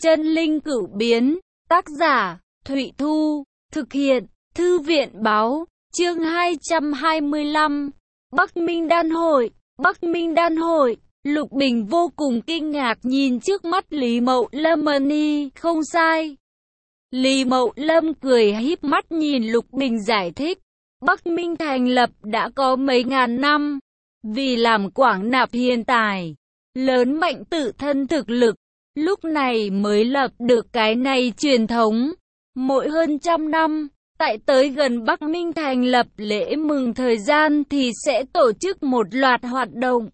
Chân linh cửu biến, tác giả, Thụy Thu, thực hiện, Thư viện báo, chương 225, Bắc Minh Đan Hội, Bắc Minh Đan Hội. Lục Bình vô cùng kinh ngạc nhìn trước mắt Lý Mậu Lâm không sai. Lý Mậu Lâm cười híp mắt nhìn Lục Bình giải thích, Bắc Minh thành lập đã có mấy ngàn năm, vì làm quảng nạp hiền tài, lớn mạnh tự thân thực lực, lúc này mới lập được cái này truyền thống. Mỗi hơn trăm năm, tại tới gần Bắc Minh thành lập lễ mừng thời gian thì sẽ tổ chức một loạt hoạt động.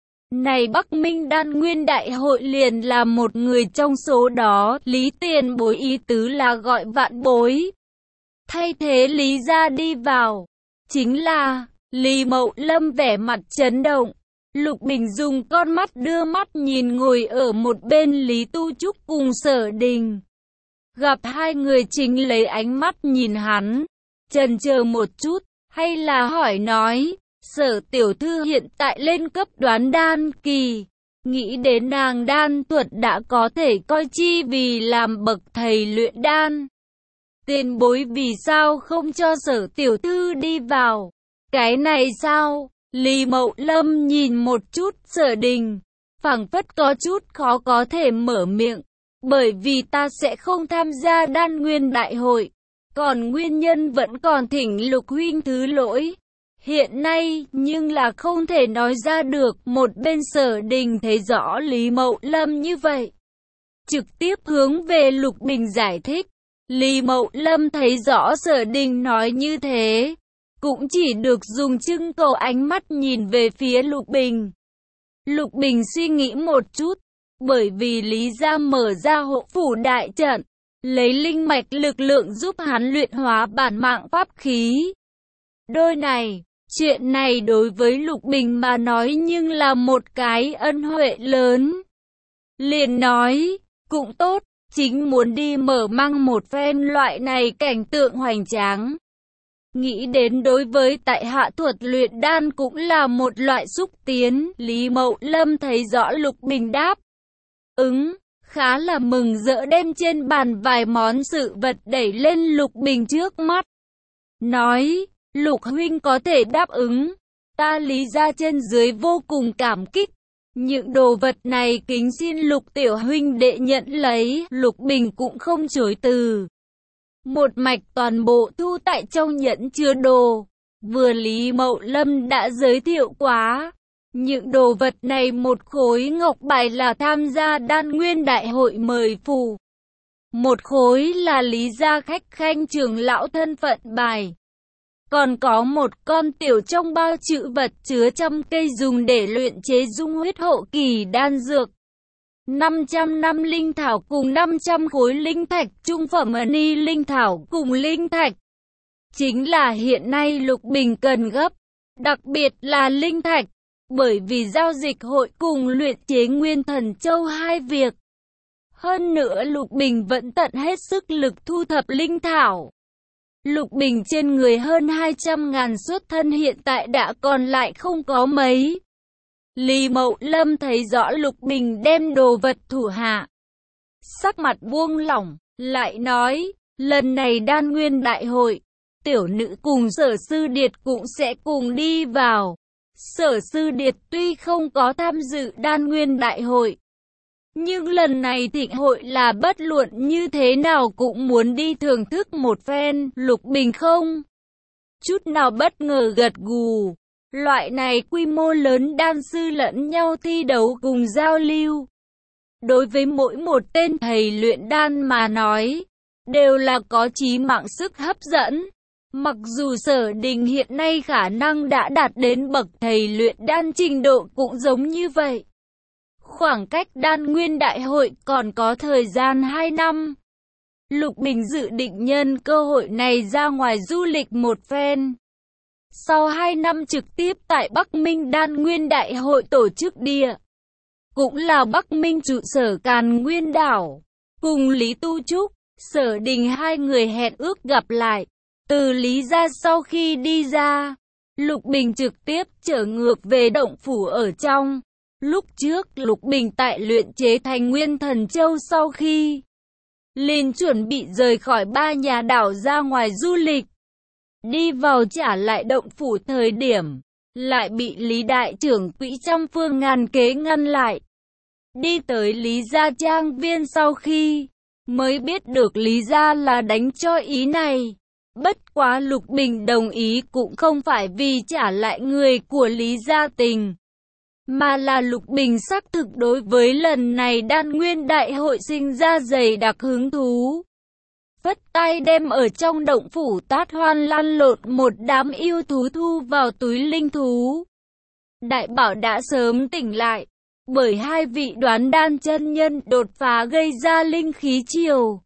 Này Bắc Minh Đan Nguyên Đại Hội liền là một người trong số đó, Lý Tiền Bối ý tứ là gọi vạn bối. Thay thế Lý gia đi vào, chính là, Lý Mậu Lâm vẻ mặt chấn động. Lục Bình dùng con mắt đưa mắt nhìn ngồi ở một bên Lý Tu Trúc cùng Sở Đình. Gặp hai người chính lấy ánh mắt nhìn hắn, chần chờ một chút, hay là hỏi nói, Sở tiểu thư hiện tại lên cấp đoán đan kỳ, nghĩ đến nàng đan thuật đã có thể coi chi vì làm bậc thầy luyện đan. Tiền bối vì sao không cho Sở tiểu thư đi vào? Cái này sao? Lý Mậu Lâm nhìn một chút Sở Đình, phảng phất có chút khó có thể mở miệng, bởi vì ta sẽ không tham gia đan nguyên đại hội, còn nguyên nhân vẫn còn thỉnh Lục huynh thứ lỗi. Hiện nay, nhưng là không thể nói ra được. Một bên Sở Đình thấy rõ Lý Mậu Lâm như vậy, trực tiếp hướng về Lục Bình giải thích. Lý Mậu Lâm thấy rõ Sở Đình nói như thế, cũng chỉ được dùng trưng cầu ánh mắt nhìn về phía Lục Bình. Lục Bình suy nghĩ một chút, bởi vì Lý gia mở ra hộ phủ đại trận, lấy linh mạch lực lượng giúp hắn luyện hóa bản mạng pháp khí. Đôi này, chuyện này đối với Lục Bình mà nói nhưng là một cái ân huệ lớn. Liền nói, cũng tốt, chính muốn đi mở mang một phen loại này cảnh tượng hoành tráng. Nghĩ đến đối với tại hạ thuật luyện đan cũng là một loại xúc tiến, Lý Mậu Lâm thấy rõ Lục Bình đáp. Khá là mừng rỡ đem trên bàn vài món sự vật đẩy lên Lục Bình trước mắt. Nói, Lục huynh có thể đáp ứng, ta Lý gia trên dưới vô cùng cảm kích. Những đồ vật này kính xin Lục tiểu huynh đệ nhận lấy, Lục Bình cũng không chối từ. Một mạch toàn bộ thu tại trong nhẫn chứa đồ, vừa Lý Mậu Lâm đã giới thiệu quá. Những đồ vật này một khối ngọc bài là tham gia đan nguyên đại hội mời phù. Một khối là Lý gia khách khanh trưởng lão thân phận bài. Còn có một con tiểu trong bao chữ vật chứa trăm cây dùng để luyện chế dung huyết hộ kỳ đan dược. 500 năm linh thảo cùng 500 khối linh thạch trung phẩm ni linh thảo cùng linh thạch. Chính là hiện nay Lục Bình cần gấp, đặc biệt là linh thạch, bởi vì giao dịch hội cùng luyện chế Nguyên Thần Châu hai việc. Hơn nữa Lục Bình vẫn tận hết sức lực thu thập linh thảo. Lục Bình trên người hơn 200.000 xuất thân hiện tại đã còn lại không có mấy. Lý Mậu Lâm thấy rõ Lục Bình đem đồ vật thủ hạ, sắc mặt buông lỏng, lại nói, lần này đan nguyên đại hội, tiểu nữ cùng Sở Sư Điệt cũng sẽ cùng đi vào. Sở Sư Điệt tuy không có tham dự đan nguyên đại hội, nhưng lần này thịnh hội là bất luận như thế nào cũng muốn đi thưởng thức một phen. Lục Bình không chút nào bất ngờ gật gù. Loại này quy mô lớn đan sư lẫn nhau thi đấu cùng giao lưu, đối với mỗi một tên thầy luyện đan mà nói, đều là có chí mạng sức hấp dẫn. Mặc dù Sở Đình hiện nay khả năng đã đạt đến bậc thầy luyện đan trình độ cũng giống như vậy. Khoảng cách đan nguyên đại hội còn có thời gian 2 năm. Lục Bình dự định nhân cơ hội này ra ngoài du lịch một phen. Sau 2 năm trực tiếp tại Bắc Minh đan nguyên đại hội tổ chức địa, cũng là Bắc Minh trụ sở Càn Nguyên đảo, cùng Lý Tu Trúc, Sở Đình hai người hẹn ước gặp lại. Từ Lý gia sau khi đi ra, Lục Bình trực tiếp trở ngược về động phủ ở trong. Lúc trước Lục Bình tại luyện chế thành Nguyên Thần Châu sau khi liền chuẩn bị rời khỏi Ba Nhà đảo ra ngoài du lịch. Đi vào trả lại động phủ thời điểm, lại bị Lý đại trưởng quỹ trăm phương ngàn kế ngăn lại. Đi tới Lý gia trang viên sau khi, mới biết được Lý gia là đánh cho ý này. Bất quá Lục Bình đồng ý cũng không phải vì trả lại người của Lý gia tình, mà là Lục Bình xác thực đối với lần này đan nguyên đại hội sinh ra dày đặc hứng thú. Phất tay đem ở trong động phủ Tát Hoan lăn lộn một đám yêu thú thu vào túi linh thú. Đại Bảo đã sớm tỉnh lại, bởi hai vị đoán đan chân nhân đột phá gây ra linh khí triều.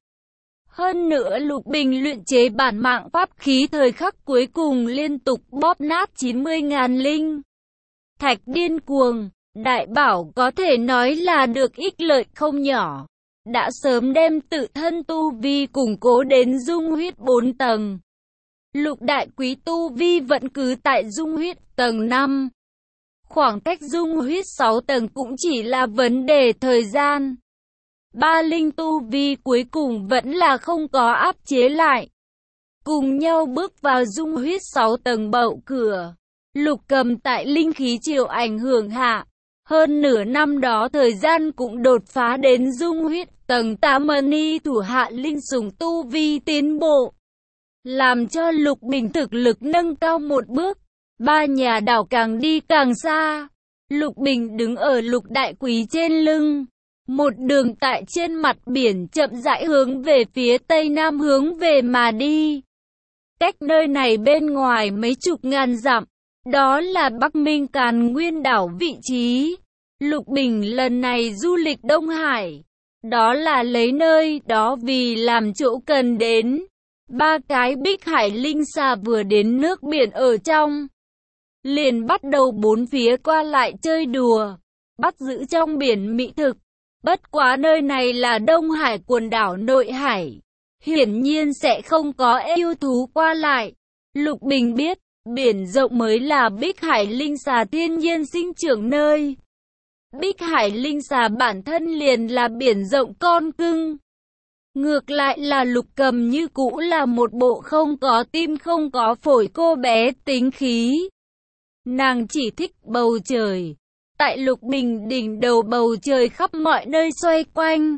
Hơn nữa Lục Bình luyện chế bản mạng pháp khí thời khắc cuối cùng liên tục bóp nát 90.000 linh thạch điên cuồng. Đại Bảo có thể nói là được ích lợi không nhỏ. Đã sớm đem tự thân tu vi củng cố đến dung huyết 4 tầng. Lục đại quý tu vi vẫn cứ tại dung huyết tầng 5. Khoảng cách dung huyết 6 tầng cũng chỉ là vấn đề thời gian. Ba linh tu vi cuối cùng vẫn là không có áp chế lại. Cùng nhau bước vào dung huyết 6 tầng bậu cửa. Lục Cầm tại linh khí triều ảnh hưởng hạ, hơn nửa năm đó thời gian cũng đột phá đến dung huyết tầng 8 mani thủ hạ linh sủng tu vi tiến bộ, làm cho Lục Bình thực lực nâng cao một bước. Ba Nhà đảo càng đi càng xa. Lục Bình đứng ở Lục đại quý trên lưng, một đường tại trên mặt biển chậm rãi hướng về phía tây nam hướng về mà đi. Cách nơi này bên ngoài mấy chục ngàn dặm, đó là Bắc Minh Càn Nguyên đảo vị trí. Lục Bình lần này du lịch Đông Hải, đó là lấy nơi đó vì làm chỗ cần đến. Ba cái Bích Hải linh xà vừa đến nước biển ở trong, liền bắt đầu bốn phía qua lại chơi đùa, bắt giữ trong biển mỹ thực. Bất quá nơi này là Đông Hải quần đảo nội hải, hiển nhiên sẽ không có yêu thú qua lại. Lục Bình biết, biển rộng mới là Bích Hải linh xà thiên nhiên sinh trưởng nơi. Bích Hải linh xà bản thân liền là biển rộng con cưng. Ngược lại là Lục Cầm như cũ là một bộ không có tim không có phổi cô bé tính khí. Nàng chỉ thích bầu trời. Tại Lục Bình đỉnh đầu bầu trời khắp mọi nơi xoay quanh,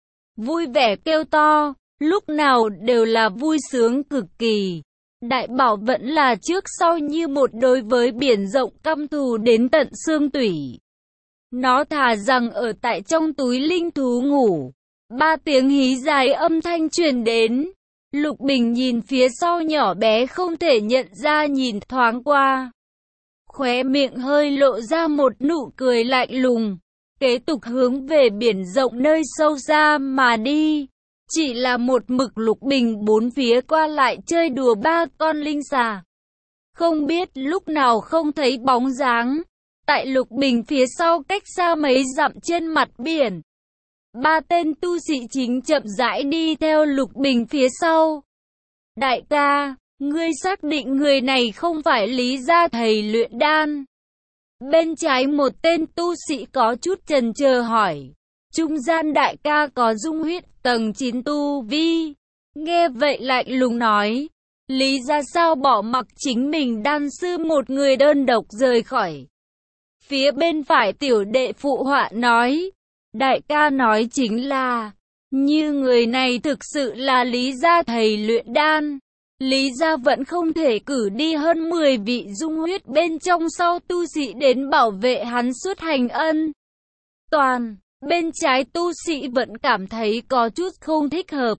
vui vẻ kêu to, lúc nào đều là vui sướng cực kỳ. Đại Bảo vẫn là trước sau như một đối với biển rộng căm thù đến tận xương tủy. Nó thà rằng ở tại trong túi linh thú ngủ. Ba tiếng hí dài âm thanh truyền đến. Lục Bình nhìn phía sau nhỏ bé không thể nhận ra nhìn thoáng qua. Khóe miệng hơi lộ ra một nụ cười lạnh lùng. Kế tục hướng về biển rộng nơi sâu xa mà đi. Chỉ là một mực Lục Bình bốn phía qua lại chơi đùa ba con linh xà. Không biết lúc nào không thấy bóng dáng. Tại Lục Bình phía sau cách xa mấy dặm trên mặt biển. Ba tên tu sĩ chính chậm rãi đi theo Lục Bình phía sau. Đại ca, ngươi xác định người này không phải Lý gia thầy luyện đan? Bên trái một tên tu sĩ có chút chần chờ hỏi. Trung gian đại ca có dung huyết tầng 9 tu vi. Nghe vậy lạnh lùng nói. Lý gia sao bỏ mặc chính mình đan sư một người đơn độc rời khỏi. Phía bên phải tiểu đệ phụ họa nói. Đại ca nói chính là, như người này thực sự là Lý gia thầy luyện đan. Lý gia vẫn không thể cử đi hơn 10 vị dung huyết bên trong sau tu sĩ đến bảo vệ hắn suốt hành ân. Toàn, bên trái tu sĩ vẫn cảm thấy có chút không thích hợp.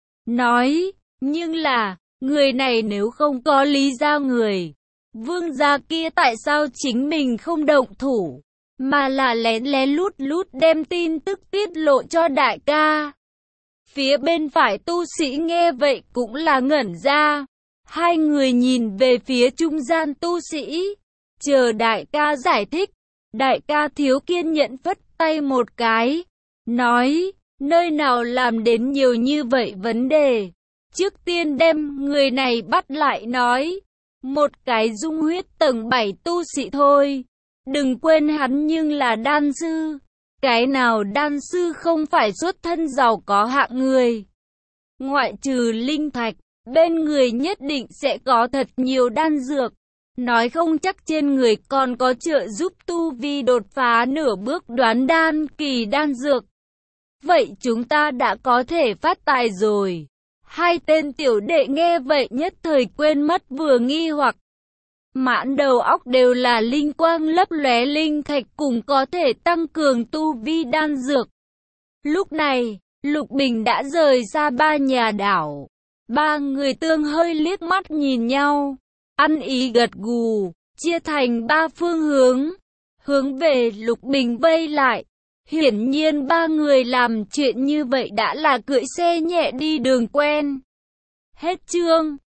Nói, nhưng là, người này nếu không có Lý gia người, Vương gia kia tại sao chính mình không động thủ, mà là lén lén lút lút đem tin tức tiết lộ cho đại ca. Phía bên phải tu sĩ nghe vậy cũng là ngẩn ra. Hai người nhìn về phía trung gian tu sĩ, chờ đại ca giải thích. Đại ca thiếu kiên nhẫn phất tay một cái, nói, nơi nào làm đến nhiều như vậy vấn đề. Trước tiên đem người này bắt lại nói, một cái dung huyết tầng 7 tu sĩ thôi. Đừng quên hắn nhưng là đan sư. Cái nào đan sư không phải xuất thân giàu có hạng người. Ngoại trừ linh thạch, bên người nhất định sẽ có thật nhiều đan dược. Nói không chắc trên người còn có trợ giúp tu vi đột phá nửa bước đoán đan kỳ đan dược. Vậy chúng ta đã có thể phát tài rồi. Hai tên tiểu đệ nghe vậy nhất thời quên mất vừa nghi hoặc. Mãn đầu óc đều là linh quang lấp lóe linh thạch cùng có thể tăng cường tu vi đan dược. Lúc này, Lục Bình đã rời xa ba nhà đảo. Ba người tương hơi liếc mắt nhìn nhau, ăn ý gật gù, chia thành ba phương hướng về Lục Bình vây lại. Hiển nhiên ba người làm chuyện như vậy đã là cưỡi xe nhẹ đi đường quen. Hết chương.